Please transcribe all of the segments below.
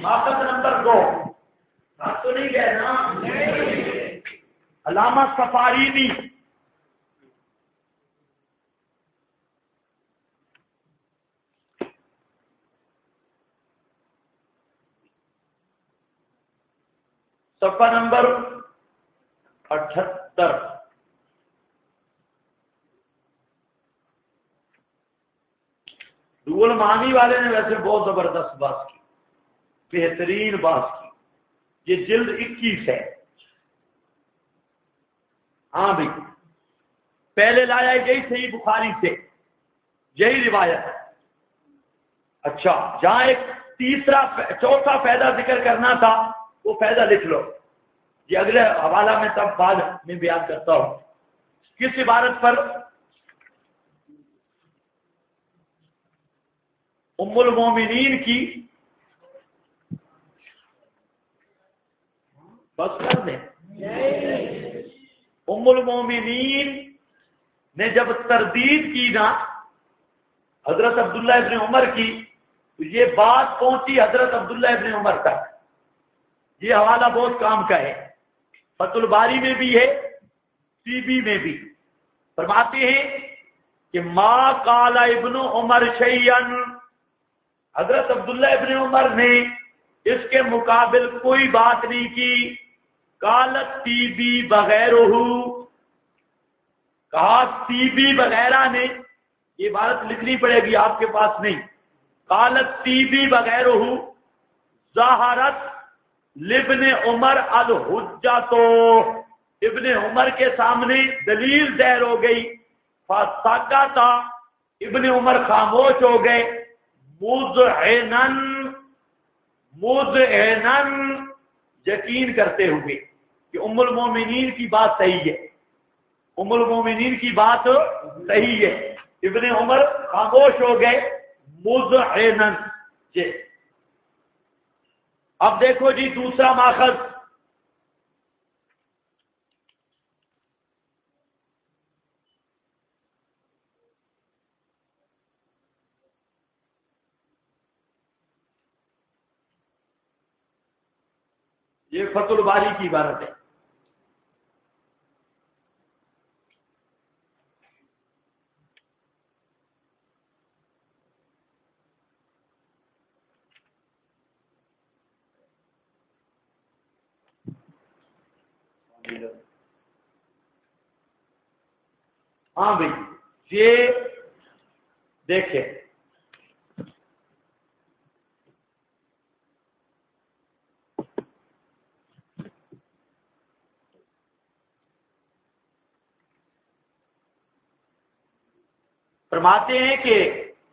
ماخذ نمبر 2 آپ تو نہیں گئے نا؟ علامہ سفارینی صفحہ نمبر 78. روح المعانی والے نے ویسے بہت زبردست بات کی، بہترین بات کی. یہ جلد 21 ہے. ہاں بھائی پہلے لایا یہی صحیح بخاری سے، یہی روایت ہے. اچھا جہاں ایک چوتھا فائدہ ذکر کرنا تھا وہ فائدہ لکھ لو. یہ اگلے حوالہ میں تب بعد میں بیان کرتا ہوں. کس عبارت پر؟ ام المومنین کی بس کر دیں. ام المومنین نے جب تردید کی نا حضرت عبداللہ ابن عمر کی تو یہ بات پہنچی حضرت عبداللہ ابن عمر تک. یہ حوالہ بہت کام کا ہے، فتح الباری میں بھی ہے، سی بی میں بھی. فرماتے ہیں کہ ما قال ابن عمر شیئن، حضرت عبداللہ ابن عمر نے اس کے مقابل کوئی بات نہیں کی. قالت سی بی بغیرہ، کہا سی بی وغیرہ نے، یہ عبارت لکھنی پڑے گی آپ کے پاس نہیں. قالت سی بی بغیرہ ظاہرت لابن عمر الحجہ، تو ابن عمر کے سامنے دلیل ظاہر ہو گئی. فسکت، ابن عمر خاموش ہو گئے. مذعنن یقین کرتے ہوئے کہ ام المومنین کی بات صحیح ہے، ام المومنین کی بات صحیح ہے. ابن عمر خاموش ہو گئے مذعنن. جی اب دیکھو جی دوسرا ماخذ، یہ فتح الباری کی عبارت ہے. ہاں بھائی یہ دیکھیں فرماتے ہیں کہ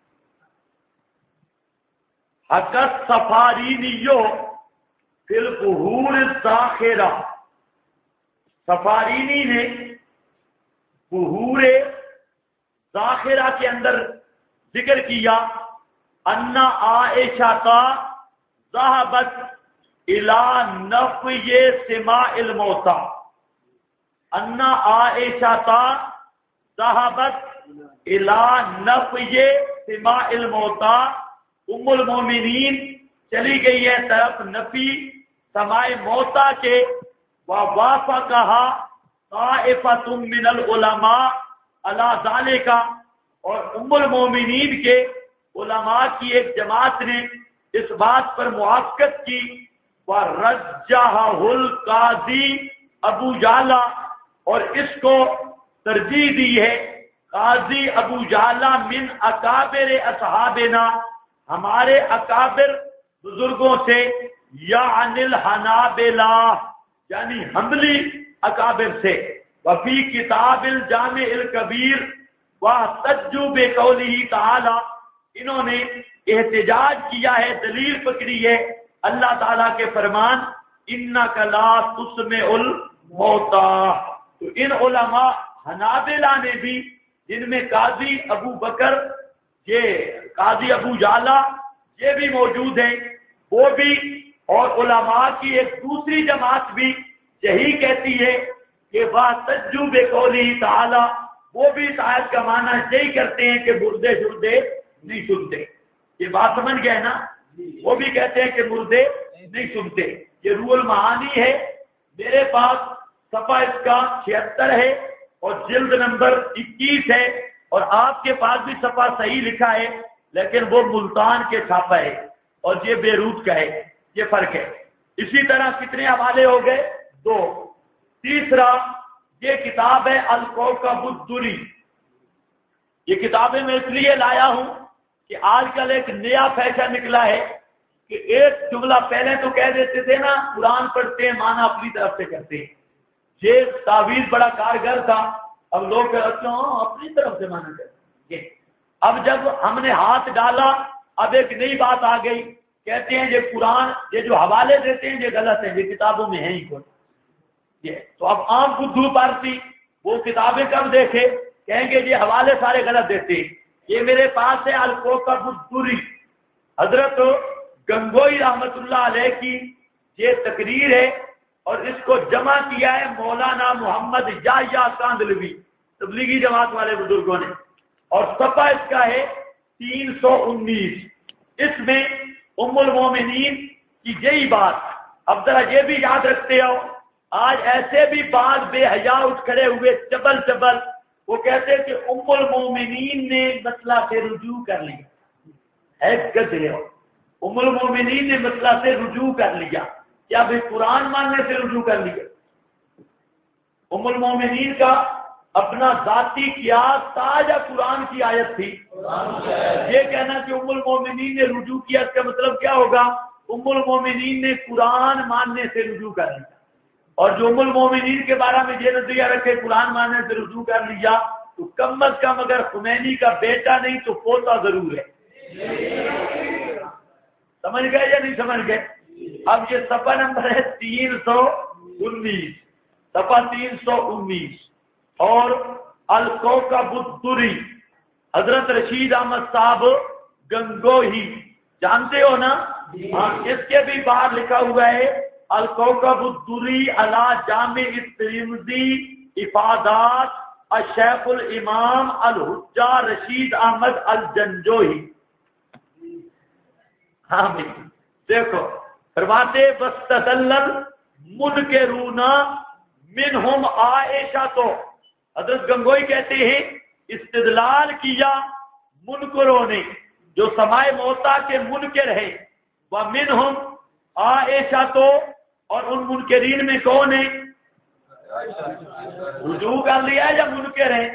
حقت سفارینیو فی البحور الزاخرہ، سفارینی نے بحور زاخرہ کے اندر ذکر کیا ان عائشہ ذهبت الى نفی سماع الموتى، ان عائشہ ذهبت الى نفی سماع الموتى، ام المومنین چلی گئی ہے طرف نفی سماع موتى کے. ووافقها طائفة من العلماء على ذلك، اور ام المومنین کے علماء کی ایک جماعت نے اس بات پر موافقت کی. وَرَجَّحَهُ الْقَاضِي ابو جعلہ، اور اس کو ترجیح دی ہے قاضی ابو جعلہ من اکابر اصحابنا، ہمارے اکابر بزرگوں سے، یعنی الحنابلہ یعنی حنبلی اکابر سے. وفی کتاب الجامع الکبیر واحتجوا بقولہ تعالی، انہوں نے احتجاج کیا ہے، دلیل پکڑی ہے اللہ تعالیٰ کے فرمان انک لا تسمع الموتى. تو ان علماء حنابلہ نے بھی، جن میں قاضی ابو بکر، یہ قاضی ابو جعلہ یہ بھی موجود ہیں، وہ بھی، اور علماء کی ایک دوسری جماعت بھی یہی کہتی ہے کہ واحتجوا بقولہ تعالی، وہ بھی اس آیت کا معنی یہی کرتے ہیں کہ مردے شردے نہیں سنتے. یہ بات سمجھ گئے نا؟ وہ بھی کہتے ہیں کہ مردے نہیں سنتے. یہ روح المعانی ہے. میرے پاس صفحہ اس کا 76 ہے اور جلد نمبر 21 ہے, اور آپ کے پاس بھی صفحہ صحیح لکھا ہے لیکن وہ ملتان کے چھاپا ہے اور یہ بیروت کا ہے. یہ فرق ہے. اسی طرح کتنے حوالے ہو گئے؟ 2. تیسرا یہ کتاب ہے الکوکب الدری. یہ کتابیں میں اس لیے لایا ہوں کہ آج کل ایک نیا فیشن نکلا ہے کہ ایک جملہ پہلے تو کہہ دیتے تھے نا قرآن پڑھتے ہیں معنی اپنی طرف سے کرتے ہیں. یہ تعویذ بڑا کارگر تھا. اب لوگ اپنی طرف سے معنی کرتے ہیں. اب جب ہم نے ہاتھ ڈالا اب ایک نئی بات آ گئی, کہتے ہیں یہ قرآن یہ جو حوالے دیتے ہیں یہ غلط ہے, یہ کتابوں میں ہے ہی کوئی. یہ تو اب عام بدھو پارسی وہ کتابیں کب دیکھے کہیں گے یہ حوالے سارے غلط دیتے ہیں. یہ میرے پاس ہے الکوکب الدری, حضرت گنگوئی رحمت اللہ علیہ کی یہ تقریر ہے اور اس کو جمع کیا ہے مولانا محمد یحییٰ کاندھلوی تبلیغی جماعت والے بزرگوں نے, اور صفحہ اس کا ہے 319. اس میں ام المومنین کی یہی بات. اب ذرا یہ بھی یاد رکھتے ہو آج ایسے بھی بعض بے حیا اٹھ کھڑے ہوئے چبل چبل, وہ کہتے کہ ام المومنین نے مسئلہ سے رجوع کر لیا. گدھے ہو, ام المومنین نے مسئلہ سے رجوع کر لیا. کیا بھائی قرآن ماننے سے رجوع کر لیا؟ ام المومنین کا اپنا ذاتی قیاس تھا یا قرآن کی آیت تھی؟ یہ کہنا کہ ام المومنین نے رجوع کیا اس کا مطلب کیا ہوگا؟ ام المومنین نے قرآن ماننے سے رجوع کر لیا. اور جو ام المومنین کے بارے میں یہ نظریہ رکھے قرآن ماننے سے رجوع کر لیا تو کم از کم اگر خمینی کا بیٹا نہیں تو پوتا ضرور ہے. سمجھ گئے یا نہیں سمجھ گئے؟ اب یہ صفحہ نمبر ہے 319, صفحہ 319. اور الکوکب الدری حضرت رشید احمد صاحب گنگوہی جانتے ہو نا؟ ہاں, اس کے بھی باہر لکھا ہوا ہے الکوکب الدری علی جامع الترمذی افادات الشیخ الامام الحجہ رشید احمد الجنجوہی. ہاں بھائی دیکھو فرماتے بستدلل منکرون منہم عائشہ, تو حضرت گنگوئی کہتے ہیں استدلال کیا منکروں نے جو سمائے موتا کے منکر ہے, ومنہم عائشہ, تو اور ان منکرین میں کون ہے؟ رجوع کر لیا یا منکر ہیں؟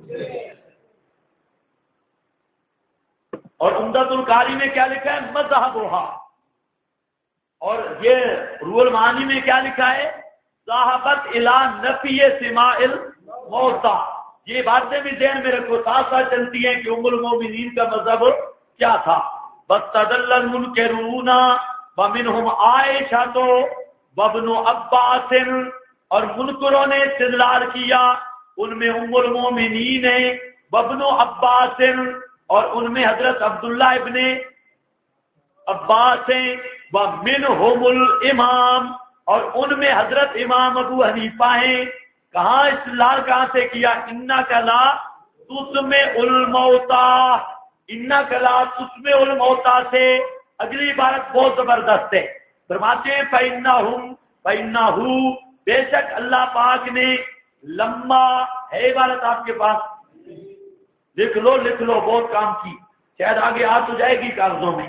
اور عمدۃ القاری میں کیا لکھا ہے؟ مذہبھا. اور یہ روح المعانی میں کیا لکھا ہے؟ ذهبت الى نفی سماع الموتى. یہ باتیں بھی ذہن میں رکھو, ساتھ ساتھ چلتی ہیں کہ ام المومنین کا مذہب کیا تھا. بستدل المنکرون ومنہم عائشہ وابن عباس, اور منکروں نے استدلال کیا ان میں ام المومنین ہیں, وابن عباس, اور ان میں حضرت عبداللہ ابن عباس ہیں, ومنہم الامام, اور ان میں حضرت امام ابو حنیفہ ہیں. کہاں استدلال کہاں سے کیا؟ انک لا تسمع الموتى, انک لا تسمع الموتى سے اگلی عبارت بہت زبردست ہے. فرماتے ہیں فإنہ, بے شک اللہ پاک نے لما ہے عبارت آپ کے پاس, لکھ لو بہت کام کی, شاید آگے آ تو جائے گی کاغذوں میں.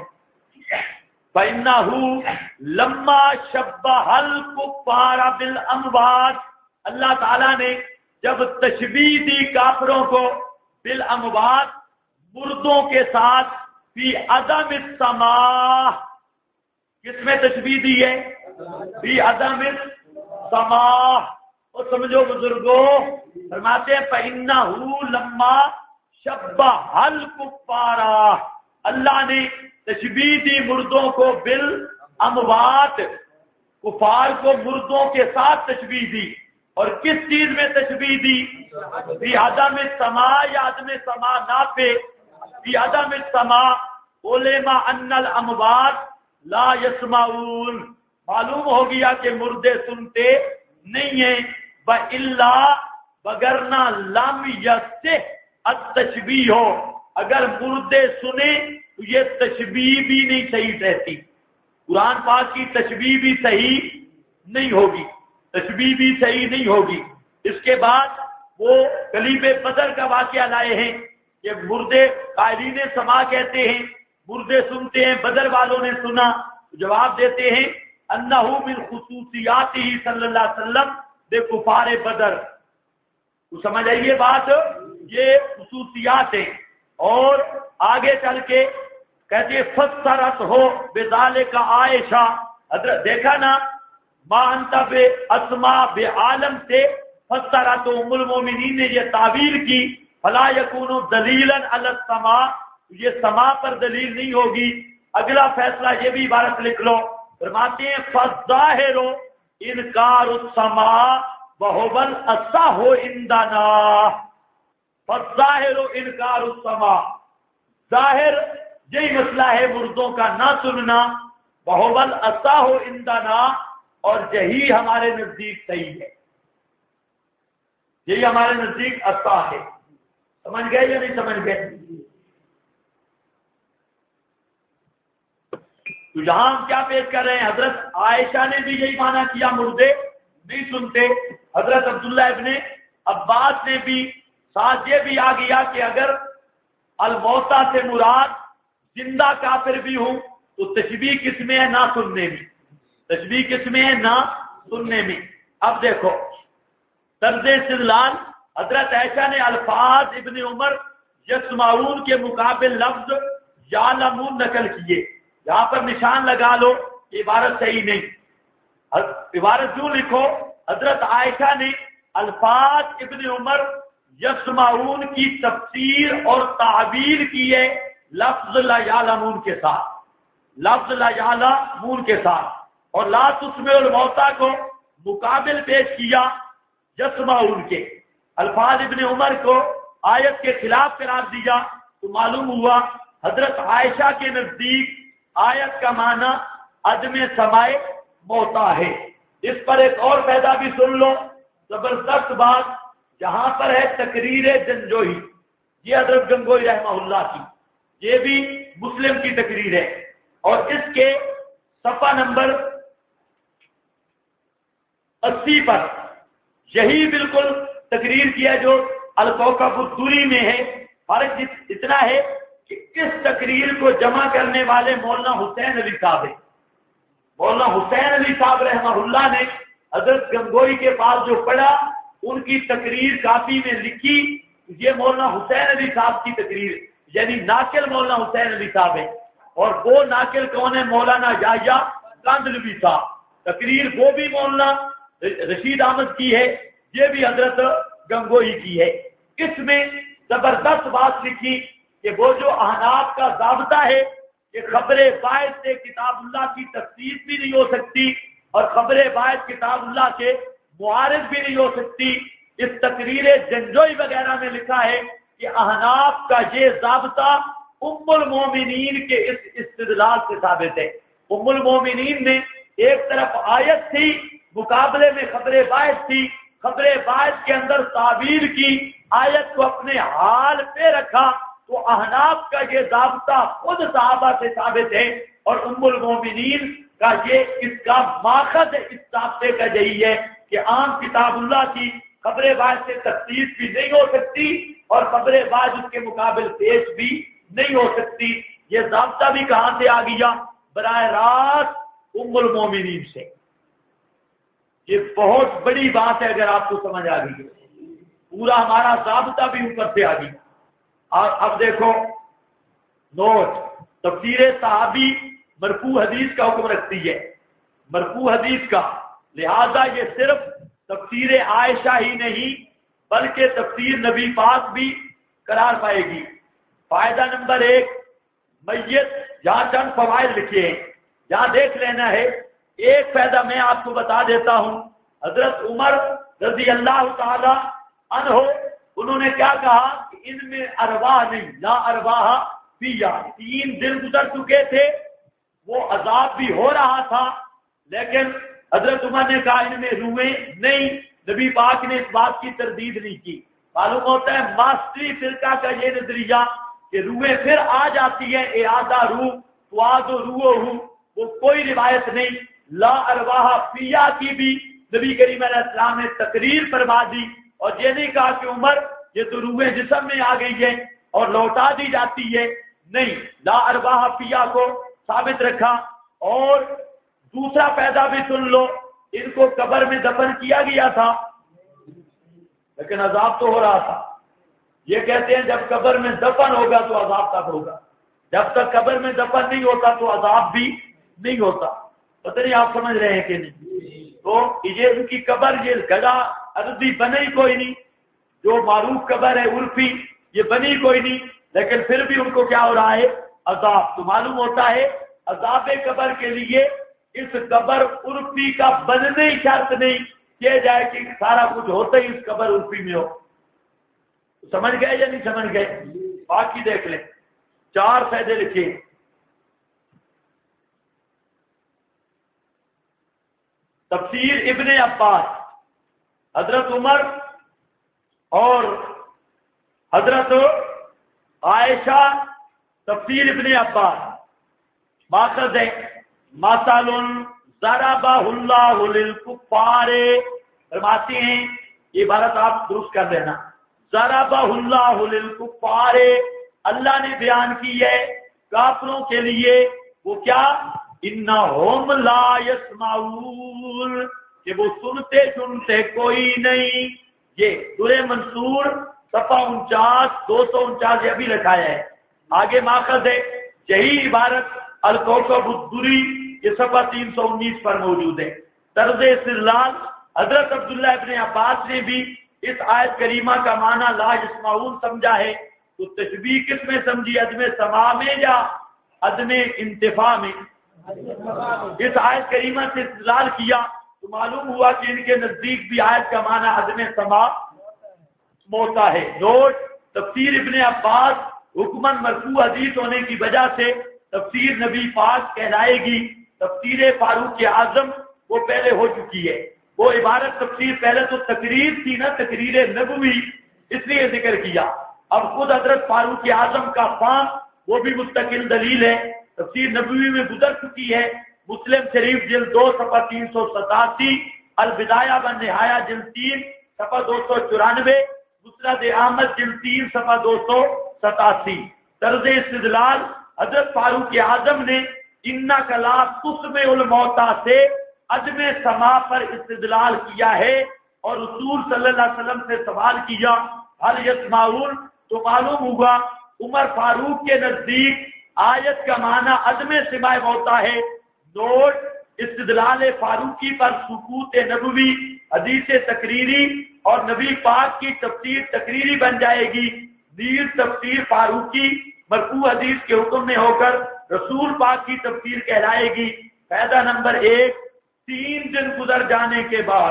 فإنہ لما شبہ الکفار بالاموات, اللہ تعالیٰ نے جب تشبیہ دی کافروں کو بالاموات مردوں کے ساتھ, فی عدم السماع, کس میں تشبیہ دی ہے؟ فی عدم السماع. اور سمجھو بزرگوں, فرماتے ہیں فإنہ لما شبہ الکفار, اللہ نے تشبیہ دی مردوں کو بالاموات, کفار کو مردوں کے ساتھ تشبیہ دی. اور کس چیز میں تشبیہ دی؟ فی عدم السماع یا عدم سماع نافع, فی عدم السماع. علم ان الاموات لا يسمعون, معلوم ہو گیا کہ مردے سنتے نہیں ہیں. وَإِلَّا, وگرنہ لم یصح التشبیہ, اگر مردے سنیں تو یہ تشبیہ بھی نہیں صحیح رہتی، قرآن پاک کی تشبیہ بھی صحیح نہیں ہوگی، تشبیہ بھی صحیح نہیں ہوگی۔ اس کے بعد وہ کلیب بدر کا واقعہ لائے ہیں کہ مردے قائلین سما کہتے ہیں، مردے سنتے ہیں بدر والوں نے سنا، جواب دیتے ہیں انہ من خصوصیات ہی صلی اللہ علیہ وسلم بے کفار بدر۔ تو سمجھ آئیے بات، یہ خصوصیات ہیں۔ اور آگے چل کے کہتے فسرت ہو بذالک عائشہ، حضرت دیکھا نا ما انت بے اسما بے عالم سے فسرت ام المومنین نے یہ تعبیر کی فلا یکون دلیلا علی السماء، یہ سما پر دلیل نہیں ہوگی۔ اگلا فیصلہ یہ بھی عبارت لکھ لو، فرماتے ہیں فالظاہر انکار السماء وهو الاصح عندنا، فالظاہر انکار السماء، ظاہر یہی مسئلہ ہے مردوں کا نہ سننا، وهو الاصح عندنا، اور یہی ہمارے نزدیک صحیح ہے، یہی ہمارے نزدیک اصح ہے۔ سمجھ گئے یا نہیں سمجھ گئے؟ تو یہاں ہم کیا پیش کر رہے ہیں؟ حضرت عائشہ نے بھی یہی معنی کیا، مردے نہیں سنتے۔ حضرت عبداللہ ابن عباس نے بھی، ساتھ یہ بھی آ گیا کہ اگر الموتى سے مراد زندہ کافر بھی ہوں تو تشبیہ کس میں ہے؟ نہ سننے میں، تشبیہ کس میں ہے؟ نہ سننے میں۔ اب دیکھو طرز استدلال، حضرت عائشہ نے الفاظ ابن عمر یسمعون کے مقابل لفظ یعلمون نقل کیے، یہاں پر نشان لگا لو، عبارت صحیح نہیں، عبارت یوں لکھو حضرت عائشہ نے الفاظ ابن عمر یسمعون کی تفسیر اور تعبیر کی ہے لفظ لا یعلمون کے ساتھ، لفظ لا یعلمون کے ساتھ، اور لا تسمع الموتى کو مقابل پیش کیا یسمعون کے، الفاظ ابن عمر کو آیت کے خلاف قرار دیا، تو معلوم ہوا حضرت عائشہ کے نزدیک آیت کا معنی عدم سماع موتا ہے۔ اس پر ایک اور فائدہ بھی سن لو، زبردست بات، جہاں پر ہے تقریر جنجوہی، یہ حضرت گنگوئی رحمہ اللہ کی، یہ بھی مسلم کی تقریر ہے، اور اس کے صفحہ نمبر 80 پر یہی بالکل تقریر کیا جو الکوکب الدری میں ہے۔ فرق اتنا ہے کہ اس تقریر کو جمع کرنے والے مولانا حسین علی صاحب ہیں، مولانا حسین علی صاحب رحمہ اللہ نے حضرت گنگوئی کے پاس جو پڑھا، ان کی تقریر کاپی میں لکھی، یہ مولانا حسین علی صاحب کی تقریر، یعنی ناقل مولانا حسین علی صاحب ہے، اور وہ ناقل کون ہے؟ مولانا یحییٰ کاندھلوی صاحب، تقریر وہ بھی مولانا رشید احمد کی ہے، یہ بھی حضرت گنگوئی کی ہے۔ اس میں زبردست بات لکھی کہ وہ جو احناف کا ضابطہ ہے کہ خبر واحد سے کتاب اللہ کی تفسیر بھی نہیں ہو سکتی، اور خبر واحد کتاب اللہ کے معارض بھی نہیں ہو سکتی، اس تقریر جنجوئی وغیرہ میں لکھا ہے کہ احناف کا یہ ضابطہ ام المومنین کے اس استدلال سے ثابت ہے۔ ام المومنین نے ایک طرف آیت تھی، مقابلے میں خبر واحد تھی، خبر واحد کے اندر تعبیر کی، آیت کو اپنے حال پہ رکھا، تو احناف کا یہ ضابطہ خود صحابہ سے ثابت ہے، اور ام المومنین کا یہ اس کا ماخذ اس ضابطے کا یہی ہے کہ عام کتاب اللہ کی خبر واحد سے تفسیر بھی نہیں ہو سکتی، اور خبر واحد اس کے مقابل پیش بھی نہیں ہو سکتی۔ یہ ضابطہ بھی کہاں سے آ گیا؟ براہ راست ام المومنین سے۔ یہ بہت بڑی بات ہے، اگر آپ کو سمجھ آ گئی، پورا ہمارا ضابطہ بھی اوپر سے آ گیا۔ اور اب دیکھو نوٹ، تفسیر صحابی مرفوع حدیث کا حکم رکھتی ہے، مرفوع حدیث کا، لہذا یہ صرف تفسیر عائشہ ہی نہیں بلکہ تفسیر نبی پاک بھی قرار پائے گی۔ فائدہ نمبر 1، میت، جہاں چند فوائد لکھے ہیں، جہاں دیکھ لینا ہے۔ ایک فائدہ میں آپ کو بتا دیتا ہوں، حضرت عمر رضی اللہ تعالی عنہ، انہوں نے کیا کہا کہ ان میں ارواح نہیں، لا ارواح فیہا، 3 دن گزر چکے تھے، وہ عذاب بھی ہو رہا تھا، لیکن حضرت عمر نے کہا ان میں روحیں نہیں، نبی پاک نے اس بات کی تردید نہیں کی۔ معلوم ہوتا ہے ماسٹری فرقہ کا یہ نظریہ کہ روحیں پھر آ جاتی ہیں، اعادہ روح فؤاد روح وہ کوئی روایت نہیں۔ لا ارواح فیہ کی بھی نبی کریم علیہ السلام نے تقریر فرما دی، اور یہ نہیں کہا کہ عمر یہ تو روحیں جسم میں آ گئی ہے اور لوٹا دی جاتی ہے، نہیں، لا ارواح فیہ کو ثابت رکھا۔ اور دوسرا پیدا بھی سن لو، ان کو قبر میں دفن کیا گیا تھا لیکن عذاب تو ہو رہا تھا۔ یہ کہتے ہیں جب قبر میں دفن ہوگا تو عذاب تب ہوگا، جب تک قبر میں دفن نہیں ہوتا تو عذاب بھی نہیں ہوتا۔ پتہ نہیں آپ سمجھ رہے ہیں کہ نہیں؟ تو یہ ان کی قبر یہ گڑا ارضی بنی کوئی نہیں، جو معروف قبر ہے عرفی یہ بنی کوئی نہیں، لیکن پھر بھی ان کو کیا ہو رہا ہے؟ عذاب۔ تو معلوم ہوتا ہے عذاب قبر کے لیے اس قبر عرفی کا بننے شرط نہیں کیا جائے کہ سارا کچھ ہوتا ہی اس قبر عرفی میں ہو۔ سمجھ گئے یا نہیں سمجھ گئے؟ باقی دیکھ لیں، 4 فائدے لکھے۔ تفسیر ابن عباس، حضرت عمر اور حضرت عائشہ، تفسیر ابن عباس ماخذ ہے مثل ضربہ اللہ للکفار، فرماتے ہیں یہ عبارت آپ درست کر دینا، ضربہ اللہ للکفار، اللہ نے بیان کی ہے کافروں کے لیے، وہ کیا؟ انہم لا یسمعون، کہ وہ سنتے کوئی نہیں۔ یہ سورہ منصور صفحہ 249 یہ ابھی لکھایا ہے، آگے ماخذ ہے یہی عبارت الکوكب الدری، یہ صفحہ 319 پر موجود ہے۔ طرز استدلال حضرت عبداللہ ابن عباس نے بھی اس آیت کریمہ کا معنی لا یسمعون سمجھا ہے، تو تشبیہ کس میں سمجھی؟ عدم سماع میں یا عدم انتفاع میں؟ اس آیت کریمہ سے استدلال کیا تو معلوم ہوا کہ ان کے نزدیک بھی آیت کا معنی عدم سماع ہوتا ہے۔ نوٹ، تفسیر ابن عباس حکماً مرفوع حدیث ہونے کی وجہ سے تفسیر نبی پاک کہلائے گی۔ تفسیر فاروق اعظم وہ پہلے ہو چکی ہے، وہ عبارت تفسیر پہلے تو تقریر تھی نا، تقریر نبوی، اس لیے ذکر کیا۔ اب خود حضرت فاروق اعظم کا فام وہ بھی مستقل دلیل ہے، تفسیر نبوی میں گزر چکی ہے۔ مسلم شریف جلد 2 صفحہ 387، البدایہ و نہایہ جلد 3 صفحہ 294، مسند احمد جلد 3 صفحہ 287۔ طرز استدلال حضرت فاروق اعظم نے انک لا تسمع الموتیٰ سے عدم سماع پر استدلال کیا ہے، اور رسول صلی اللہ علیہ وسلم سے سوال کیا هل یسمعون، تو معلوم ہوا عمر فاروق کے نزدیک آیت کا معنی عدم سماع ہوتا ہے۔ نوٹ، استدلال فاروقی پر سکوت نبوی حدیث تقریری اور نبی پاک کی تفسیر تقریری بن جائے گی، نیز تفسیر فاروقی مرفوع حدیث کے حکم میں ہو کر رسول پاک کی تفسیر کہلائے گی۔ فائدہ نمبر 1، 3 دن گزر جانے کے بعد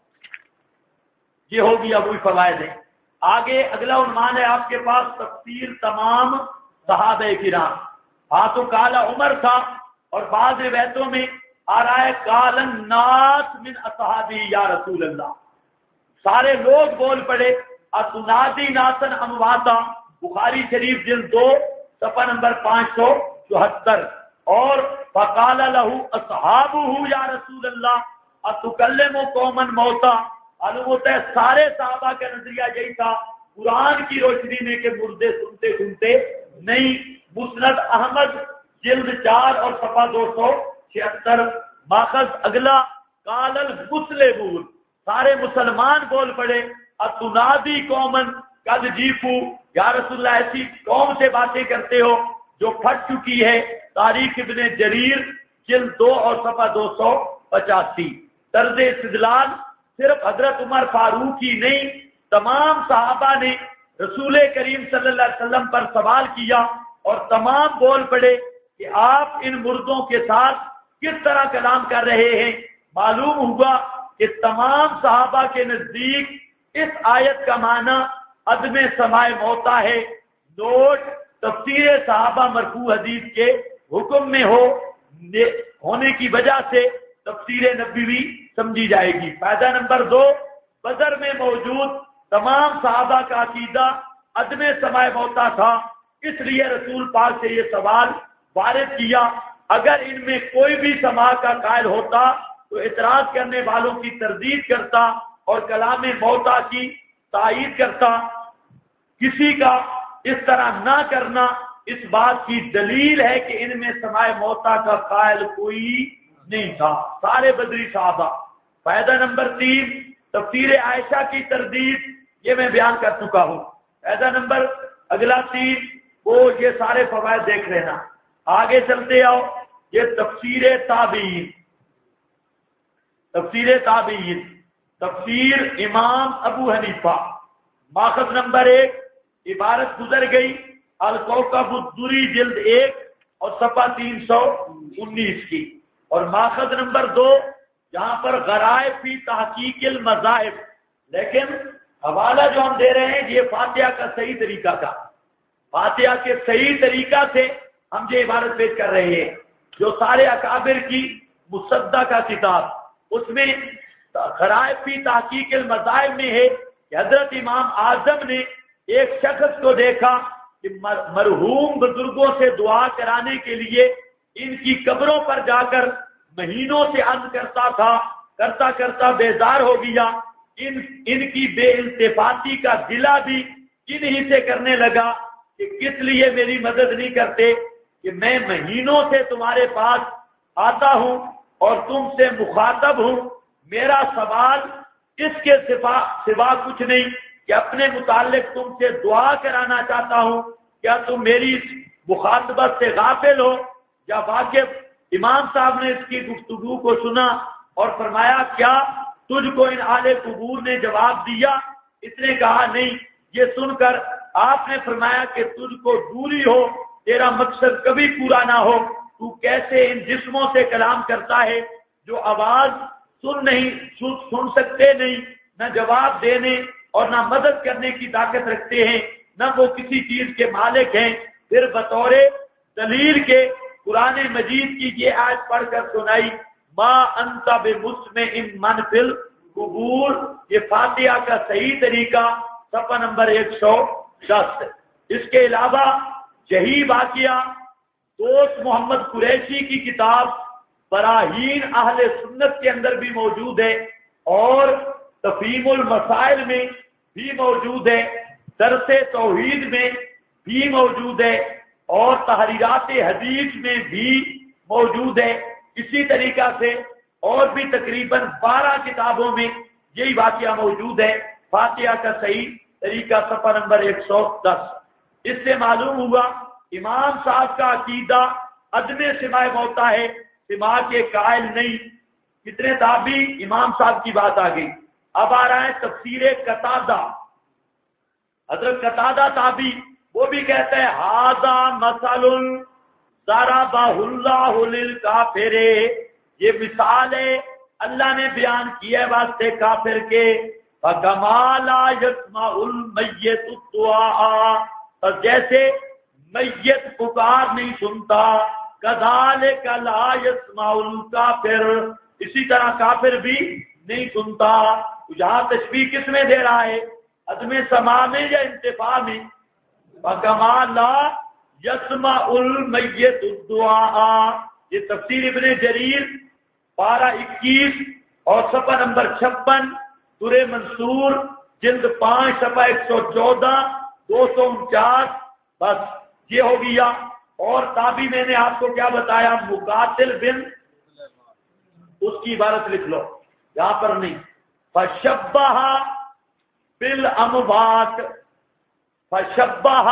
یہ ہوگی ابوی فوائد ہے۔ آگے اگلا عنوان ہے آپ کے پاس تفسیر تمام صحابہ کرام۔ ہاں تو کالا عمر تھا، اور بعض روایتوں میں آ رہا ہے قال الناس من اصحابی یا رسول اللہ، سارے لوگ بول پڑے اتنادی ناسن امواتا، بخاری شریف جلد 2 صفحہ نمبر 574۔ اور فقال له اصحابہ یا رسول اللہ اتکلم قوما موتا، معلوم ہوتا ہے سارے صحابہ کا نظریہ یہی تھا قرآن کی روشنی میں کہ مردے سنتے سنتے نہیں۔ مسند احمد جلد 4 اور صفحہ 276۔ ماخذ اگلا قال المسلمون، سارے مسلمان بول پڑے اتنادی قومن قد جیفو، یا رسول اللہ ایسی قوم سے باتیں کرتے ہو جو پھٹ چکی ہے۔ تاریخ ابن جریر جلد 2 اور صفحہ 285۔ طرز استدلال صرف حضرت عمر فاروق ہی نہیں، تمام صحابہ نے رسول کریم صلی اللہ علیہ وسلم پر سوال کیا، اور تمام بول پڑے کہ آپ ان مردوں کے ساتھ کس طرح کلام کر رہے ہیں۔ معلوم ہوا کہ تمام صحابہ کے نزدیک اس آیت کا معنی عدم سماع موتا ہے۔ نوٹ، تفسیر صحابہ مرفوع حدیث کے حکم میں ہونے کی وجہ سے تفسیر نبوی سمجھی جائے گی۔ فائدہ نمبر 2، بدر میں موجود تمام صحابہ کا عقیدہ عدم سماع موتا تھا، اس لیے رسول پاک سے یہ سوال وارد کیا، اگر ان میں کوئی بھی سماع کا قائل ہوتا تو اعتراض کرنے والوں کی تردید کرتا اور کلام موتا کی تائید کرتا۔ کسی کا اس طرح نہ کرنا اس بات کی دلیل ہے کہ ان میں سماع موتا کا قائل کوئی نہیں تھا، سارے بدری صحابہ۔ فائدہ نمبر 3، تفسیر عائشہ کی تردید، یہ میں بیان کر چکا ہوں۔ فائدہ نمبر اگلا 3، وہ یہ سارے فوائد دیکھ لینا۔ آگے چلتے آؤ، یہ تفسیر تابعین، تفسیر تابعین، تفسیر امام ابو حنیفہ، ماخذ نمبر 1، عبارت گزر گئی الکوکب الدری جلد 1 اور صفحہ 319 کی، اور ماخذ نمبر 2 جہاں پر غرائب فی تحقیق المذاہب، لیکن حوالہ جو ہم دے رہے ہیں یہ فاتحہ کا صحیح طریقہ کا، فاتحہ کے صحیح طریقہ سے ہم یہ عبارت پیش کر رہے ہیں، جو سارے اکابر کی مصدق کا کتاب، اس میں غرائب فی تحقیق المذاہب میں ہے کہ حضرت امام اعظم نے ایک شخص کو دیکھا کہ مرحوم بزرگوں سے دعا کرانے کے لیے ان کی قبروں پر جا کر مہینوں سے عرض کرتا تھا، کرتا کرتا بیزار ہو گیا، ان کی بے التفاتی کا گلہ بھی انہی سے کرنے لگا کہ کس لیے میری مدد نہیں کرتے، کہ میں مہینوں سے تمہارے پاس آتا ہوں اور تم سے مخاطب ہوں، میرا سوال اس کے سوا کچھ نہیں کہ اپنے متعلق تم سے دعا کرانا چاہتا ہوں، کیا تم میری اس مخاطبت سے غافل ہو یا واقف؟ امام صاحب نے اس کی گفتگو کو سنا اور فرمایا کیا تجھ کو ان اہل قبور نے جواب دیا؟ اس نے کہا نہیں۔ یہ سن کر آپ نے فرمایا کہ تجھ کو دوری ہو، تیرا مقصد کبھی پورا نہ ہو، تو کیسے ان جسموں سے کلام کرتا ہے جو آواز سن سکتے نہیں، نہ جواب دینے اور نہ مدد کرنے کی طاقت رکھتے ہیں، نہ وہ کسی چیز کے مالک ہیں۔ پھر بطور دلیل کے قرآن مجید کی یہ آیت پڑھ کر سنائی، ما انت بمسمع من فی القبور، یہ فاتحہ کا صحیح طریقہ، صفحہ نمبر 110۔ اس کے علاوہ یہی واقعہ دوست محمد قریشی کی کتاب براہین اہل سنت کے اندر بھی موجود ہے، اور تفہیم المسائل میں بھی موجود ہے، درس توحید میں بھی موجود ہے، اور تحریرات حدیث میں بھی موجود ہے۔ اسی طریقہ سے اور بھی تقریباً 12 کتابوں میں یہی واقعہ موجود ہے، فاتحہ کا صحیح طریقہ، صفحہ نمبر 110۔ اس سے معلوم ہوا امام صاحب کا عقیدہ عدم سماع موتا ہے، سماع کے قائل نہیں۔ کتنے تابعی، امام صاحب کی بات آ گئی۔ اب آ رہا ہے تفسیر قتادہ، حضرت قتادہ تابعی، وہ بھی کہتے ہیں ھذا مثل ضربہ اللہ للکافر، یہ مثال ہے اللہ نے بیان کیا ہے واسطے کافر کے، فکما لا یسمع المیت الدعاء، اور جیسے میت پکار نہیں سنتا، کذالک لا یسمع الکافر، اسی طرح کافر بھی نہیں سنتا۔ یہاں تشبیہ کس میں دے رہا ہے، عدم سماع میں یا انتفاع میں؟ فکما لا یسمع المیت الدعاء، یہ تفسیر ابن جریر پارہ 21 اور صفحہ نمبر 56، سورہ منصور جلد 5 صفحہ 114 249۔ بس یہ ہو گیا۔ اور تابعی میں نے آپ کو کیا بتایا، مقاتل بن، اس کی عبارت لکھ لو یہاں پر نہیں، فشبہ بالاموات، فشبہ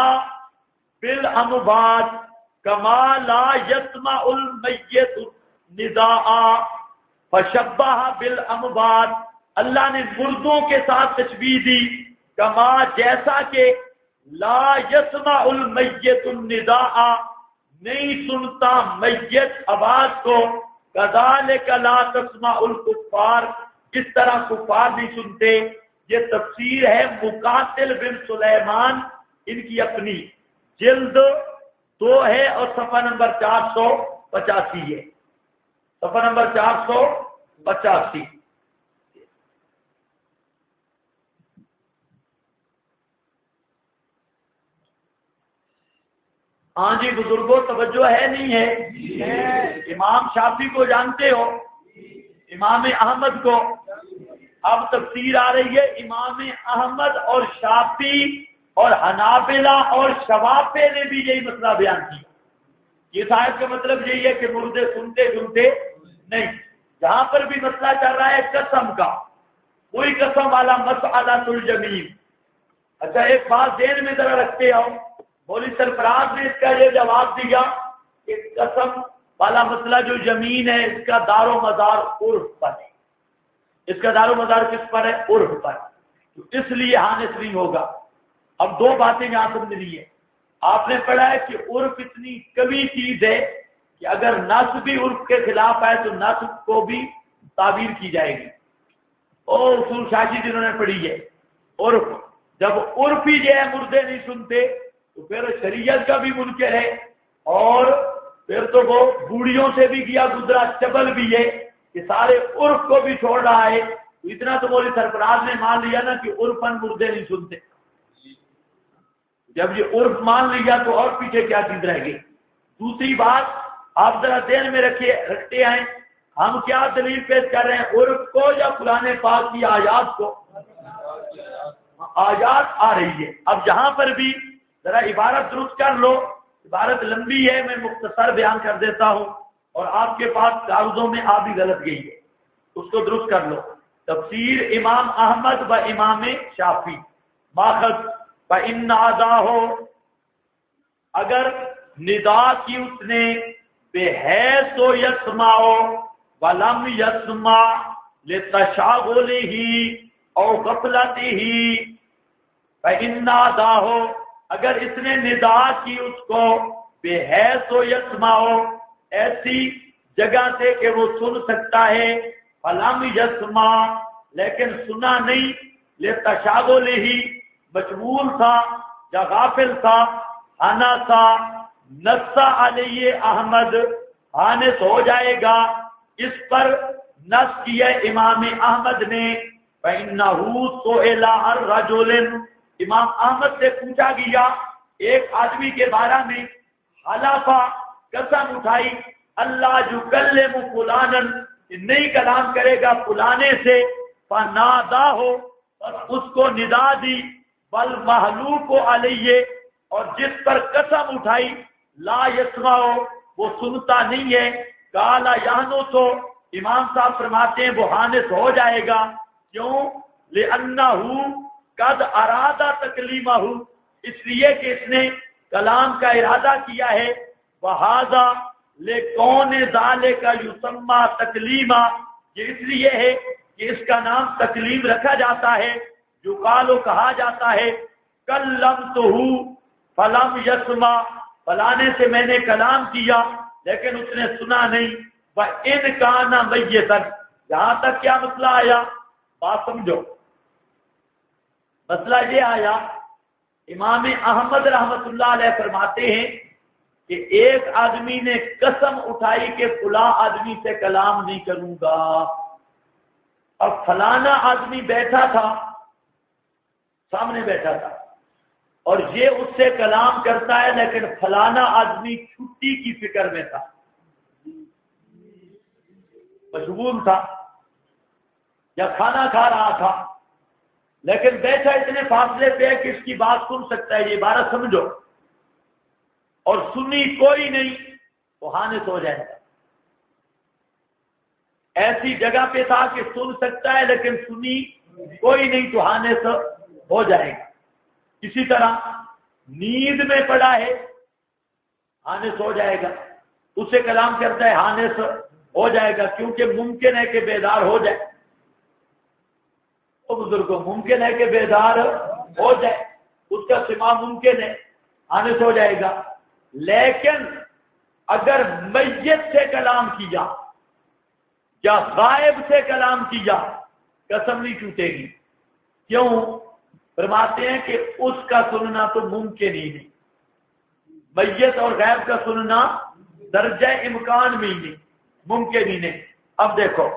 بالاموات کما لا یسمع المیت النداء، فشبہ بالاموات، اللہ نے مردوں کے ساتھ تشبیہ دی، کما جیسا کہ لا یسمع المیت النداء، نہیں سنتا میت آواز کو، کذالک لا تسمع الکفار، اس طرح کفار نہیں سنتے۔ یہ تفسیر ہے مقاتل بن سلیمان، ان کی اپنی، جلد 2 ہے اور صفحہ نمبر 485 ہے، صفحہ نمبر 485۔ ہاں جی بزرگوں توجہ ہے نہیں ہے؟ امام شافعی کو جانتے ہو، امام احمد کو؟ اب تفسیر آ رہی ہے، امام احمد اور شافعی اور حنابلہ اور شوافع نے بھی یہی مسئلہ بیان کیا۔ یہ صاحب کا مطلب یہی ہے کہ مردے سنتے جنتے نہیں۔ جہاں پر بھی مسئلہ چل رہا ہے قسم کا، کوئی قسم والا مسئلہ الجمیل۔ اچھا ایک بات ذہن میں ذرا رکھتے ہو، مولوی سرفراز نے اس کا یہ جواب دیا کہ قسم والا مسئلہ جو یمین ہے اس کا دار و مدار عرف پر ہے۔ اس کا دار و مدار کس پر ہے؟ عرف پر، تو اس لیے حانث نہیں ہوگا۔ اب دو باتیں یہاں سمجھنی ہے۔ آپ نے پڑھا ہے کہ عرف اتنی کبھی چیز ہے کہ اگر نص بھی عرف کے خلاف آئے تو نص کو بھی تعبیر کی جائے گی۔ اور اصول شاہی جنہوں نے پڑھی ہے، عرف جب عرف ہی جو ہے مردے نہیں سنتے تو پھر شریعت کا بھی منکر ہے، اور پھر تو وہ بوڑھیوں سے بھی کیا گزرا چبل بھی ہے کہ سارے عرف کو بھی چھوڑ رہا ہے۔ تو اتنا تو مولوی سرفراز نے مان لیا نا کہ عرفاً مردے نہیں سنتے۔ جب یہ عرف مان لیا تو اور پیچھے کیا چیز رہ گئی؟ دوسری بات آپ ذرا ذہن میں رکھتے ہیں، ہم کیا دلیل پیش کر رہے ہیں، عرف کو یا قرآن پاک کی آیات کو؟ آیات آ رہی ہے۔ اب یہاں پر بھی ذرا عبارت درست کر لو، عبارت لمبی ہے، میں مختصر بیان کر دیتا ہوں، اور آپ کے پاس کاغذوں میں آ بھی غلط گئی ہے، اس کو درست کر لو۔ تفسیر امام احمد و امام شافعی، ماخذ فَإِنَّ عَزَاهُ، اگر ندا کی اس نے بحیث و یسمع ولم یسمع لتشاغلہ او غفلتہ، فَإِنَّ عَزَاهُ، اگر اس نے ندا کی اس کو بحیث و یسمع، ایسی جگہ سے کہ وہ سن سکتا ہے، فلم یسمع، لیکن سنا نہیں، لتشاغلہ، مشغول تھا یا غافل تھا، انا تھا، نص علیہ احمد، حانث ہو جائے گا اس پر، نص کیا امام احمد نے۔ فإنہ سئل عن رجل، امام احمد سے پوچھا گیا ایک آدمی کے بارے میں، حلف، قسم اٹھائی، اللہ یکلم فلانا، نہیں کلام کرے گا فلانے سے، فناداہ، اس کو ندا دی، بل محلوف علیہ، اور جس پر قسم اٹھائی، لا یسمع، وہ سنتا نہیں ہے، کالا یحنث، امام صاحب فرماتے ہیں وہ حانث ہو جائے گا۔ کیوں؟ لأنہ قد اراد تکلیمہ، اس لیے کہ اس نے کلام کا ارادہ کیا ہے، وہذا لکون ذالک یسمى تکلیما، یہ اس لیے ہے کہ اس کا نام تکلیم رکھا جاتا ہے، جو قالو کہا جاتا ہے، کلمتہ فلم یسمع، فلانے سے میں نے کلام کیا لیکن اس نے سنا نہیں، وَإِنْ كَانَ مَيِّتًا، یہاں تک کیا مسئلہ آیا؟ بات سمجھو، مسئلہ یہ آیا، امام احمد رحمت اللہ علیہ فرماتے ہیں کہ ایک آدمی نے قسم اٹھائی کہ فلاں آدمی سے کلام نہیں کروں گا، اب فلانا آدمی بیٹھا تھا، سامنے بیٹھا تھا، اور یہ اس سے کلام کرتا ہے، لیکن فلانا آدمی چھٹی کی فکر میں تھا، مشغول تھا یا کھانا کھا رہا تھا، لیکن بیٹھا اتنے فاصلے پہ ہے کہ اس کی بات سن سکتا ہے، یہ عبارت سمجھو، اور سنی کوئی نہیں تو حانث ہو جائے گا۔ ایسی جگہ پہ تھا کہ سن سکتا ہے لیکن سنی کوئی نہیں تو حانث ہو جائے گا۔ اسی طرح نیند میں پڑا ہے، حانث ہو جائے گا، اس سے کلام کرتا ہے، حانث ہو جائے گا، کیونکہ ممکن ہے کہ بیدار ہو جائے، وہ بزرگوں ممکن ہے کہ بیدار ہو جائے، اس کا سماع ممکن ہے، حانث ہو جائے گا۔ لیکن اگر میت سے کلام کیا یا غائب سے کلام کیا، قسم نہیں ٹوٹے گی۔ کیوں؟ فرماتے ہیں کہ اس کا سننا تو ممکن ہی نہیں، میت اور غائب کا سننا درجہ امکان میں ہی نہیں، ممکن ہی نہیں۔ اب دیکھو،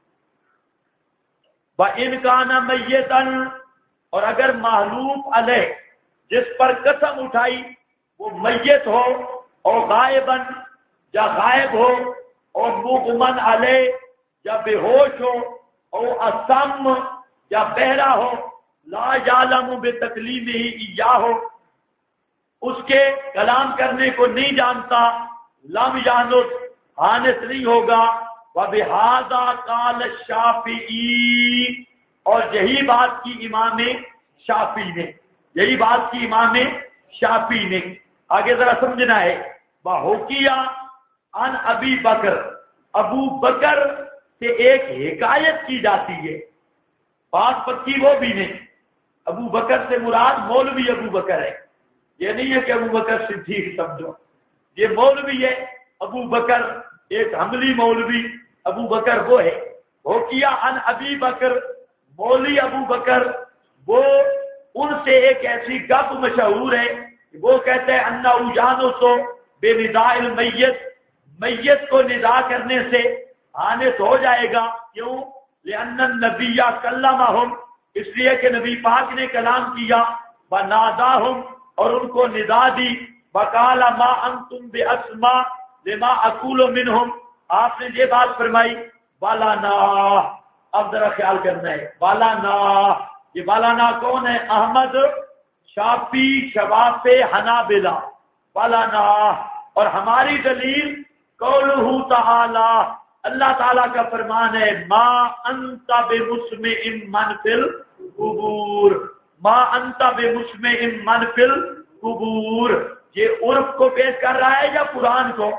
وَإِنْ كَانَ مَيِّتًا، اور اگر محلوف علیہ، جس پر قسم اٹھائی وہ میت ہو اور غائبن یا غائب ہو اور مغمن علیہ یا بے ہوش ہو اور اسم یا بہرا ہو، لا یعلم بتکلیمہ ایاہ ہو، اس کے کلام کرنے کو نہیں جانتا، لم یانس حانس نہیں ہوگا، وبہذا قال الشافعی، اور یہی بات کی امام شافعی نے، یہی بات کی امام شافعی نے۔ آگے ذرا سمجھنا ہے، وحکیہ عن ابی بکر، ابو بکر سے ایک حکایت کی جاتی ہے، بات پکی وہ بھی نہیں، ابو بکر سے مراد مولوی ابو بکر ہے، یہ نہیں ہے کہ ابو بکر صدیق سمجھو، یہ مولوی ہے ابو بکر، ایک حملی مولوی ابو بکر وہ ہے۔ حکیہ عن ابی بکر، مولوی ابو بکر، وہ ان سے ایک ایسی گپ مشہور ہے کہ وہ کہتے ہیں انہ یانس بے نداء المیت، میت کو ندا کرنے سے آنس ہو جائے گا، کیوں؟ لأن النبی کلمہم، اس لیے کہ نبی پاک نے کلام کیا، وناداہم، اور ان کو ندا دی، وقال ما انتم باسماء لما اقول منہم، آپ نے یہ بات فرمائی، والانا، اب ذرا خیال کرنا ہے، والانا، یہ والانا کون ہے؟ احمد، شافعی، شوافع، حنابلہ، والانا، اور ہماری دلیل قولہ تعالی، اللہ تعالیٰ کا فرمان ہے، ما انت بمسمع من فی القبور، ما انت بمسمع من فی القبور، یہ عرف کو پیش کر رہا ہے یا قرآن کو؟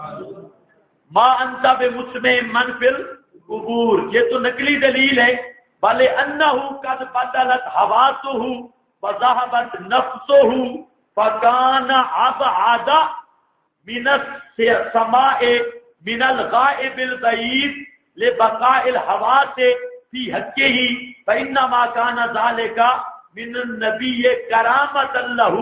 ما انت بمسمع من فی القبور، یہ تو نقلی دلیل ہے، بل انہ قد بدلت حواسہ وذهبت نفسہ فکان ابعد من السماء من الغائب البعید لبقاء الحواس فی حقہ فانما کان ذلک من النبی کرامۃ لہ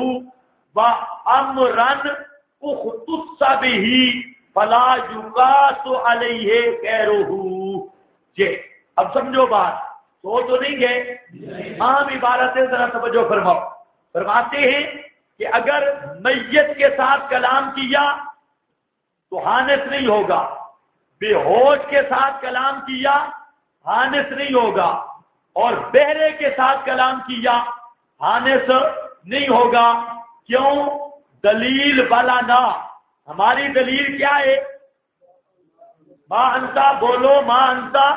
وامرا اختص بہ فلا یقاس علیہ غیرہ۔ جی اب سمجھو بات، سو تو نہیں گئے، عام عبارت ہے، ذرا توجہ فرماؤ۔ فرماتے ہیں کہ اگر میت کے ساتھ کلام کیا تو حانس نہیں ہوگا، بے ہوش کے ساتھ کلام کیا حانس نہیں ہوگا، اور بہرے کے ساتھ کلام کیا حانس نہیں ہوگا، کیوں؟ دلیل والانا، ہماری دلیل کیا ہے؟ ما انتا، بولو ما انتا،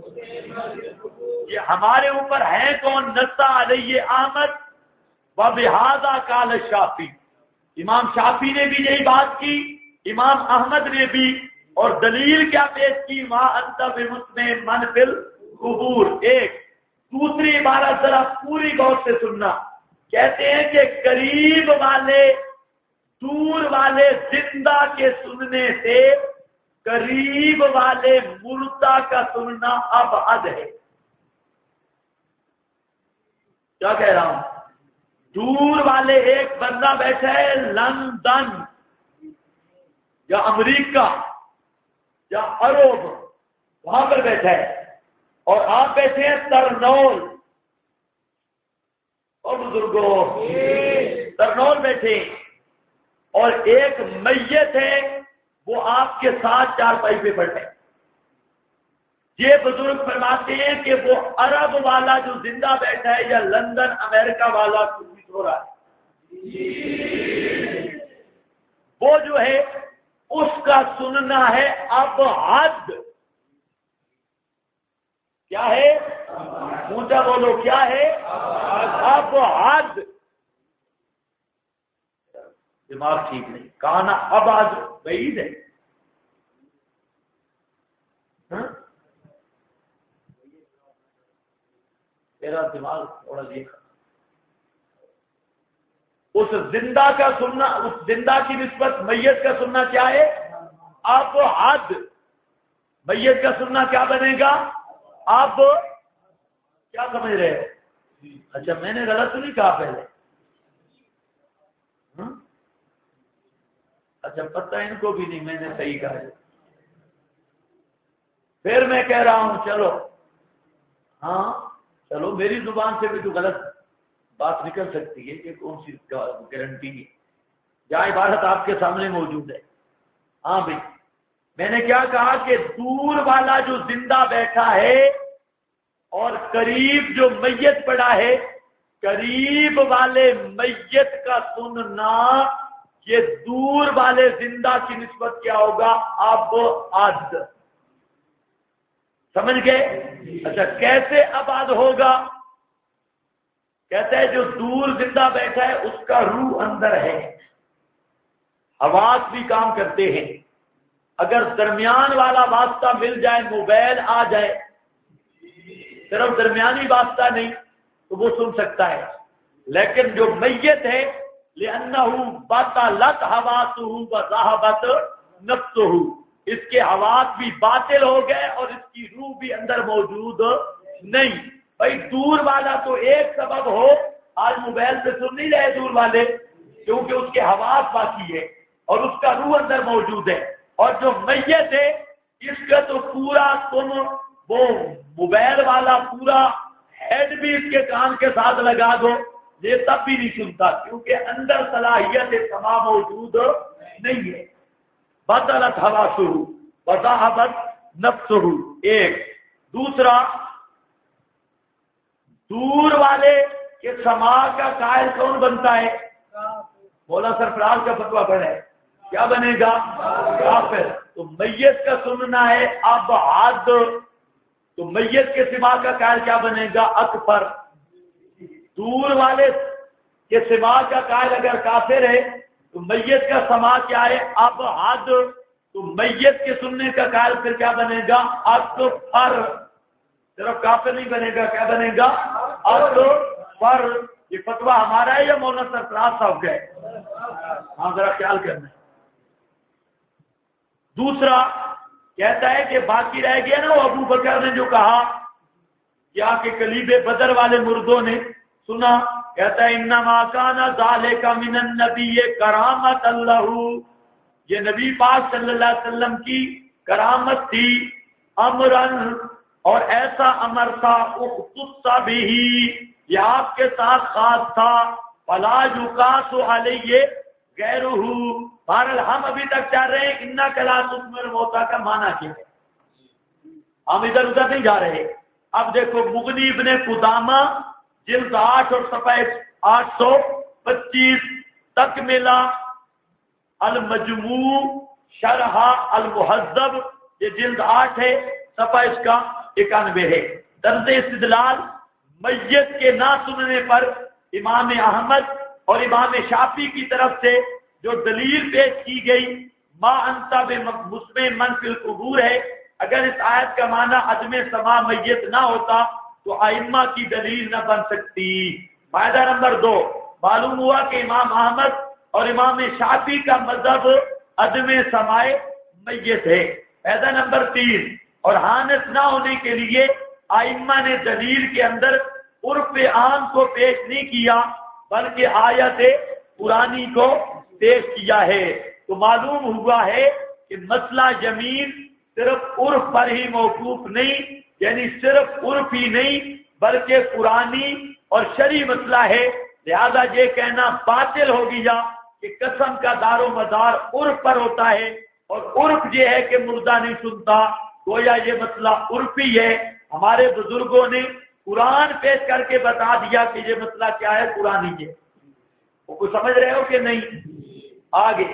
یہ ہمارے اوپر ہے کون؟ نصا علیہ احمد وبہذا قال الشافعی، امام شافعی نے بھی یہی بات کی، امام احمد نے بھی، اور دلیل کیا پیش کی؟ ما انت بمسمع من فی القبور۔ ایک دوسری عبارت ذرا پوری غور سے سننا، کہتے ہیں کہ قریب والے دور والے زندہ کے سننے سے قریب والے مردہ کا سننا ابعد ہے۔ کیا کہہ رہا ہوں؟ دور والے ایک بندہ بیٹھا ہے لندن یا امریکہ یا عرب، وہاں پر بیٹھا ہے، اور آپ بیٹھے ہیں ترنول، اور بزرگوں ترنول بیٹھے، اور ایک میت ہے وہ آپ کے ساتھ چارپائی پہ بیٹھے۔ یہ بزرگ فرماتے ہیں کہ وہ عرب والا جو زندہ بیٹھا ہے یا لندن امریکہ والا کچھ ہو رہا ہے، وہ جو ہے اس کا سننا ہے ابعد۔ کیا ہے؟ اونچا بولو، کیا ہے؟ ابعد۔ دماغ ٹھیک نہیں، کانا ابعد بعید ہے، میرا دماغ تھوڑا دیکھا۔ اس زندہ کا سننا، اس زندہ کی نسبت میت کا سننا کیا ہے؟ ابعد۔ میت کا سننا کیا بنے گا؟ اب کیا سمجھ رہے ہو؟ اچھا میں نے غلط تو نہیں کہا پہلے؟ اچھا پتہ ان کو بھی نہیں میں نے صحیح کہا ہے، پھر میں کہہ رہا ہوں چلو ہاں چلو، میری زبان سے بھی تو غلط بات نکل سکتی ہے کہ کون سی گارنٹی ہے، جہاں عبارت آپ کے سامنے موجود ہے. ہاں بھائی، میں نے کیا کہا کہ دور والا جو زندہ بیٹھا ہے اور قریب جو میت پڑا ہے، قریب والے میت کا سننا یہ دور والے زندہ کی نسبت کیا ہوگا؟ ابعد. سمجھ گئے؟ اچھا، کیسے ابعد ہوگا؟ کہتا ہے جو دور زندہ بیٹھا ہے اس کا روح اندر ہے، حواس بھی کام کرتے ہیں. اگر درمیان والا واسطہ مل جائے، موبائل آ جائے، صرف درمیانی واسطہ نہیں تو وہ سن سکتا ہے. لیکن جو میت ہے، لِأَنَّهُ بَطَلَتْ حَوَاسُهُ وَذَهَبَتْ نَفْسُهُ، اس کے حواس بھی باطل ہو گئے اور اس کی روح بھی اندر موجود نہیں. بھائی دور والا تو ایک سبب ہو، آج موبائل سے سن نہیں رہے دور والے، کیونکہ اس کے حواس باقی ہے اور اس کا روح اندر موجود ہے. اور جو میت ہے اس کا تو پورا تم وہ موبائل والا پورا ہیڈ بھی اس کے کان کے ساتھ لگا دو، یہ تب بھی نہیں سنتا، کیونکہ اندر صلاحیت سماع موجود نہیں ہے. بطلت حواسہ وذہبت نفسہ، ایک. دوسرا، دور والے کے سماع کا قائل کون بنتا ہے؟ مولا سرفراز کا فتویٰ پڑھے، کیا بنے گا؟ کافر. تو میت کا سننا ہے ابعد، تو میت کے سماع کا قائل کیا بنے گا؟ اکبر. دور والے کے سماع کا قائل اگر کافر ہے تو میت کا سماع کیا ہے؟ ابعد. تو میت کے سننے کا قائل پھر کیا بنے گا؟ اکبر. صرف کافر نہیں بنے گا، کیا بنے گا؟ اکبر. یہ فتویٰ ہمارا ہے یا مولانا سرفراز صاحب کا ہے؟ ہاں ذرا خیال کرنا. دوسرا کہتا ہے کہ باقی رہ گیا نا وہ ابو بکر نے جو کہا کیا کہ کلیب بدر والے مردوں نے سنا، کہتا ہے انما کان ذالک من النبی کرامت اللہ، یہ نبی پاک صلی اللہ علیہ وسلم کی کرامت تھی. امرن، اور ایسا امر تھا، اختص بھی، یہ آپ کے ساتھ خاص تھا. فلا یقاس علیہ غیرہ. بہرحال ہم ابھی تک چاہ رہے ہیں انا کلا تسمع موتا کا معنی کیا ہے، ہم ادھر ادھر نہیں جا رہے. اب دیکھو مغنی ابن قدامہ جلد 8 اور صفحہ 825 تک ملا، المجموع شرح المہذب، یہ جلد 8 ہے، صفحہ اس کا 91 ہے. طرز استدلال میت کے نہ سننے پر امام احمد اور امام شافعی کی طرف سے جو دلیل پیش کی گئی ما انت بمسمع من فی القبور ہے. اگر اس آیت کا معنی عدم سماع میت نہ ہوتا تو ائمہ کی دلیل نہ بن سکتی. فائدہ نمبر 2، معلوم ہوا کہ امام احمد اور امام شافعی کا مذہب عدم سماع میت ہے. فائدہ نمبر 3، اور حانث نہ ہونے کے لیے ائمہ نے دلیل کے اندر عرف عام کو پیش نہیں کیا بلکہ آیت قرآنی کو پیش کیا ہے. تو معلوم ہوا ہے کہ مسئلہ یمین صرف عرف پر ہی موقوف نہیں، یعنی صرف عرف ہی نہیں بلکہ قرآنی اور شرعی مسئلہ ہے. لہذا یہ کہنا باطل ہو گیا کہ قسم کا دار و مدار عرف پر ہوتا ہے اور عرف یہ ہے کہ مردہ نہیں سنتا. گویا یہ مسئلہ عرفی ہے. ہمارے بزرگوں نے قرآن پیش کر کے بتا دیا کہ یہ مسئلہ کیا ہے، قرآنی ہے. وہ کچھ سمجھ رہے ہو کہ نہیں؟ آگے،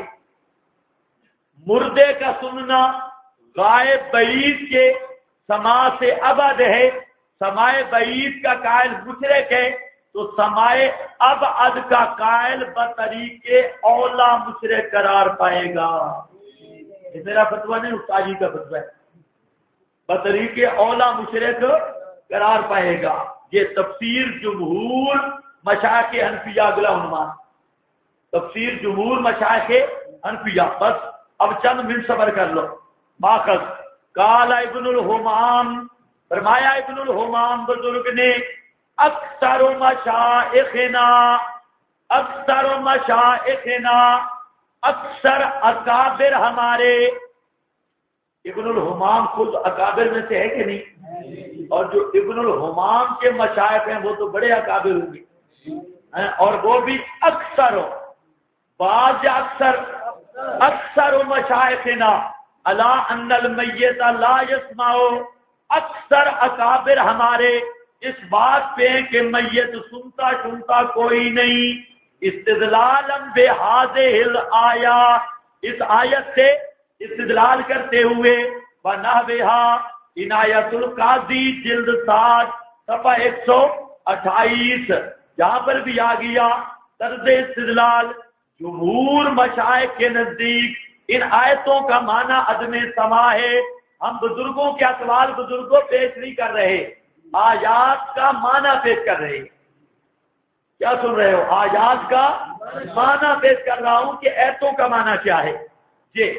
مردے کا سننا غائب بعید کے سماع سے ابعد ہے. سماع بعید کا قائل مشرک ہے تو سماع ابعد کا قائل بطریق اولا مشرک قرار پائے گا. یہ میرا فتویٰ نہیں، استاد جی کا فتویٰ ہے. بطریق اولا مشرک قرار پائے گا. یہ تفسیر جمہور مشائخ حنفیہ اگلا عنوان، تفسیر جمہور مشائخ حنفیہ. بس اب چند منٹ صبر کر لو. ماخذ قال ابن الحمام، فرمایا ابن الحمام بزرگ نے، اکثر مشائخنا، اکثر مشائخنا، اکثر اکابر ہمارے. ابن الحمام خود اکابر میں سے ہے کہ نہیں؟ اور جو ابن الحمام کے مشائخ ہیں وہ تو بڑے اکابر ہوں گے، اور وہ بھی اکثر بعض اکثر مشائخنا الا ان المیت لا یسمع، اکثر اکابر ہمارے اس بات پہ کہ میت سنتا کوئی نہیں، استدلالا بہذہ الآیہ، اس آیت سے استدلال کرتے ہوئے، ونحوها عنایت القاضی جلد 7 صفحہ 128، جہاں پر بھی آ گیا طرز استدلال جمہور مشائخ کے نزدیک ان آیتوں کا معنی عدم سماع ہے۔ ہم بزرگوں کے اقوال بزرگوں پیش نہیں کر رہے، آیات کا معنی پیش کر رہے ہیں۔ کیا سن رہے ہو؟ آیات کا معنی پیش کر رہا ہوں کہ ایتوں کا معنی کیا ہے۔ جی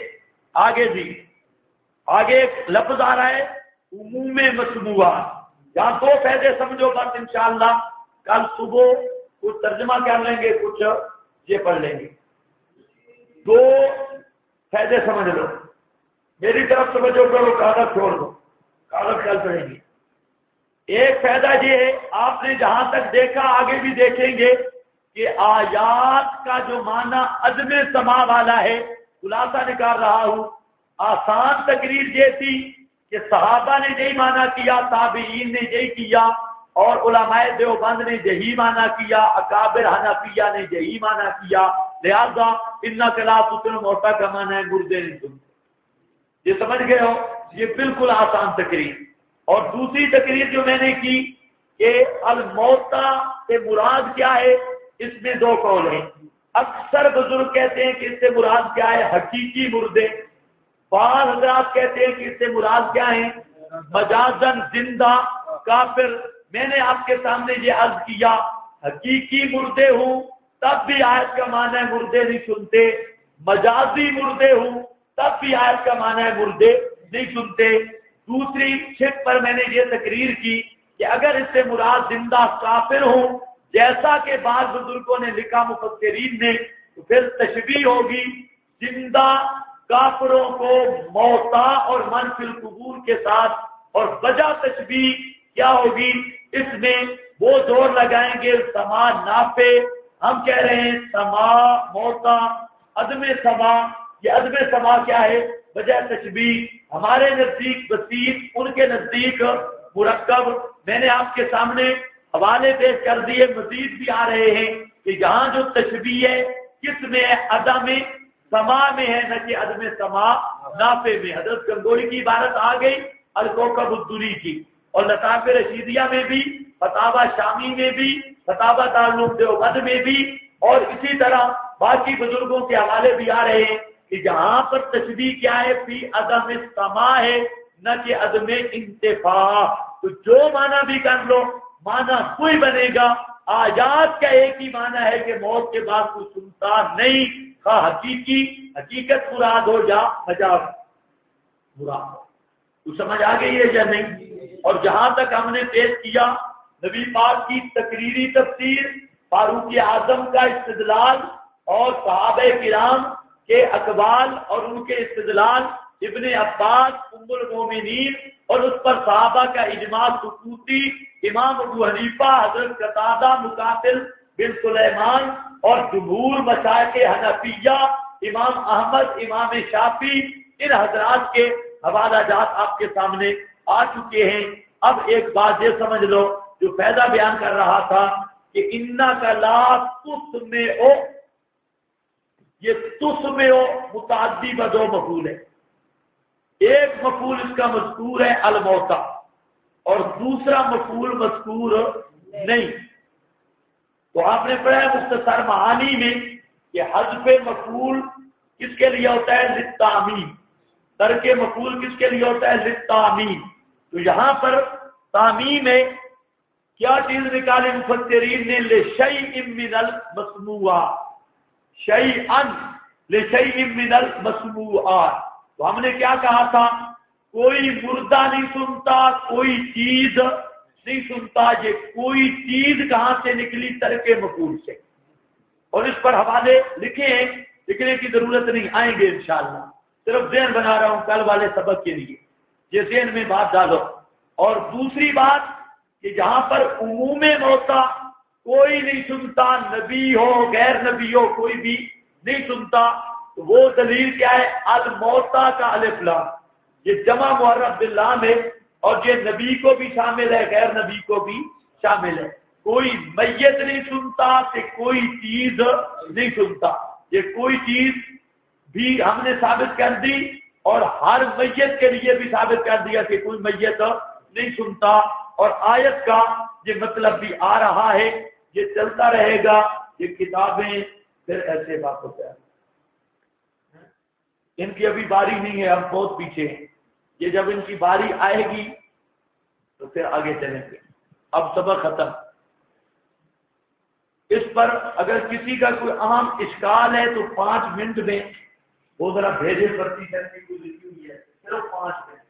آگے ایک لفظ آ رہا ہے عموم مسموعہ، یہاں 2 فائدے سمجھو بس، انشاءاللہ کل صبح کچھ ترجمہ کر لیں گے، کچھ یہ پڑھ لیں گے۔ 2 فائدے سمجھ لو، میری طرف توجہ کرو، کاغذ چھوڑ دو، کاغذ کل پڑھیں گے۔ ایک فائدہ یہ ہے، آپ نے جہاں تک دیکھا آگے بھی دیکھیں گے کہ آیات کا جو معنی عدم سماع والا ہے، خلاصہ نکال رہا ہوں، آسان تقریر یہ تھی کہ صحابہ نے یہی معنی کیا، تابعین نے یہی کیا، اور علماء دیوبند نے یہی معنی کیا، اکابر حنفیہ نے یہی معنی کیا، لہذا انک لا تسمع الموتیٰ کا معنی ہے مردے نہیں سنتے۔ یہ سمجھ گئے ہو؟ یہ بالکل آسان تقریر۔ اور دوسری تقریر جو میں نے کی کہ الموتیٰ سے مراد کیا ہے، اس میں 2 قول ہیں۔ اکثر بزرگ کہتے ہیں کہ اس سے مراد کیا ہے، حقیقی مردے، بعض حضرات کہتے ہیں کہ اس سے مراد کیا ہے، مجازن زندہ کافر۔ میں نے آپ کے سامنے یہ عرض کیا، حقیقی مردے ہوں تب بھی آیت کا معنی ہے مردے نہیں سنتے، مجازی مردے ہوں تب بھی آیت کا معنی ہے مردے نہیں سنتے۔ دوسری شک پر میں نے یہ تقریر کی کہ اگر اس سے مراد زندہ کافر ہوں، جیسا کہ بعض بزرگوں نے لکھا مفسرین نے، تو پھر تشبیہ ہوگی زندہ کافروں کو موتا اور منفی القبور کے ساتھ، اور وجہ تشبیہ کیا ہوگی، اس میں وہ زور لگائیں گے سما نافع، ہم کہہ رہے ہیں سما موتا، عدم سما۔ یہ عدم سما کیا ہے، وجہ تشبیہ، ہمارے نزدیک بسیط، ان کے نزدیک مرکب۔ میں نے آپ کے سامنے حوالے پیش کر دیے، مزید بھی آ رہے ہیں کہ یہاں جو تشبیہ ہے کس میں ہے، عدم سما میں ہے، نہ کہ عدم سما نافع میں۔ حضرت گنگوئی کی عبارت آ گئی الکوکب الدری کی، اور لطائف رشیدیہ میں بھی، فتاوی شامی میں بھی، فتاوی دارالعلوم دیوبند میں بھی، اور اسی طرح باقی بزرگوں کے حوالے بھی آ رہے ہیں کہ جہاں پر تشبیہ کیا ہے، فی عدم سما ہے، نہ کہ عدم انتفاع۔ تو جو معنی بھی کر لو، معنی کوئی بنے گا۔ آیات کا ایک ہی معنی ہے کہ موت کے بعد کوئی سنتا نہیں، خواہ حقیقت مراد ہو یا مجاز مراد ہو۔ تو سمجھ آ گئی ہے یا نہیں؟ اور جہاں تک ہم نے پیش کیا نبی پاک کی تقریری تفسیر، فاروق اعظم کا استدلال، اور صحابہ کرام کے اقوال اور ان کے استدلال، ابن عباس، ام المومنین، اور اس پر صحابہ کا اجماع سکوتی، امام ابو حنیفہ، حضرت قتادہ، مقاتل بن سلیمان، اور جمہور مشائخ حنفیہ، امام احمد، امام شافعی، ان حضرات کے حوالہ جات آپ کے سامنے آ چکے ہیں۔ اب ایک بات یہ سمجھ لو، جو فائدہ بیان کر رہا تھا کہ انک لا تسمع، یہ تسمع متعدی بدو مفعول ہے۔ ایک مفعول اس کا مذکور ہے الموتیٰ، اور دوسرا مفعول مذکور نہیں۔ تو آپ نے پڑھا مختصر معانی میں کہ حذف مفعول کس کے لیے ہوتا ہے، للتعمیم، ترک مفعول کس کے لیے ہوتا ہے، للتعمیم۔ تو یہاں پر تعمیم ہے، کیا چیز نکالے مفسرین نے، لشیء من المسموعات، شیئا لشیء من المسموعات۔ تو ہم نے کیا کہا تھا، کوئی مردہ نہیں سنتا، کوئی چیز نہیں سنتا۔ یہ کوئی چیز کہاں سے نکلی، ترک مفعول سے، اور اس پر حوالے لکھے ہیں، لکھنے کی ضرورت نہیں، آئیں گے انشاءاللہ، صرف ذہن بنا رہا ہوں کل والے سبق کے لیے، یہ ذہن میں بات ڈالو۔ اور دوسری بات کہ جہاں پر عموم موتا کوئی نہیں سنتا، نبی ہو غیر نبی ہو کوئی بھی نہیں سنتا، تو وہ دلیل کیا ہے؟ الموتا کا الف لام، یہ جمع معرف باللام ہے، اور یہ نبی کو بھی شامل ہے، غیر نبی کو بھی شامل ہے۔ کوئی میت نہیں سنتا کہ کوئی چیز نہیں سنتا، یہ کوئی چیز بھی ہم نے ثابت کر دی، اور ہر میت کے لیے بھی ثابت کر دیا کہ کوئی میت نہیں سنتا، اور آیت کا یہ مطلب بھی آ رہا ہے، یہ چلتا رہے گا، یہ کتابیں پھر ایسے بات ہوتا ہے۔ ان کی ابھی باری نہیں ہے، اب بہت پیچھے ہیں، یہ جب ان کی باری آئے گی تو پھر آگے چلیں گے۔ اب سبق ختم۔ اس پر اگر کسی کا کوئی اہم اشکال ہے تو 5 منٹ میں وہ ذرا بھیجے، پرچی کرنے کی لکھی ہوئی ہے، صرف 5 منٹ۔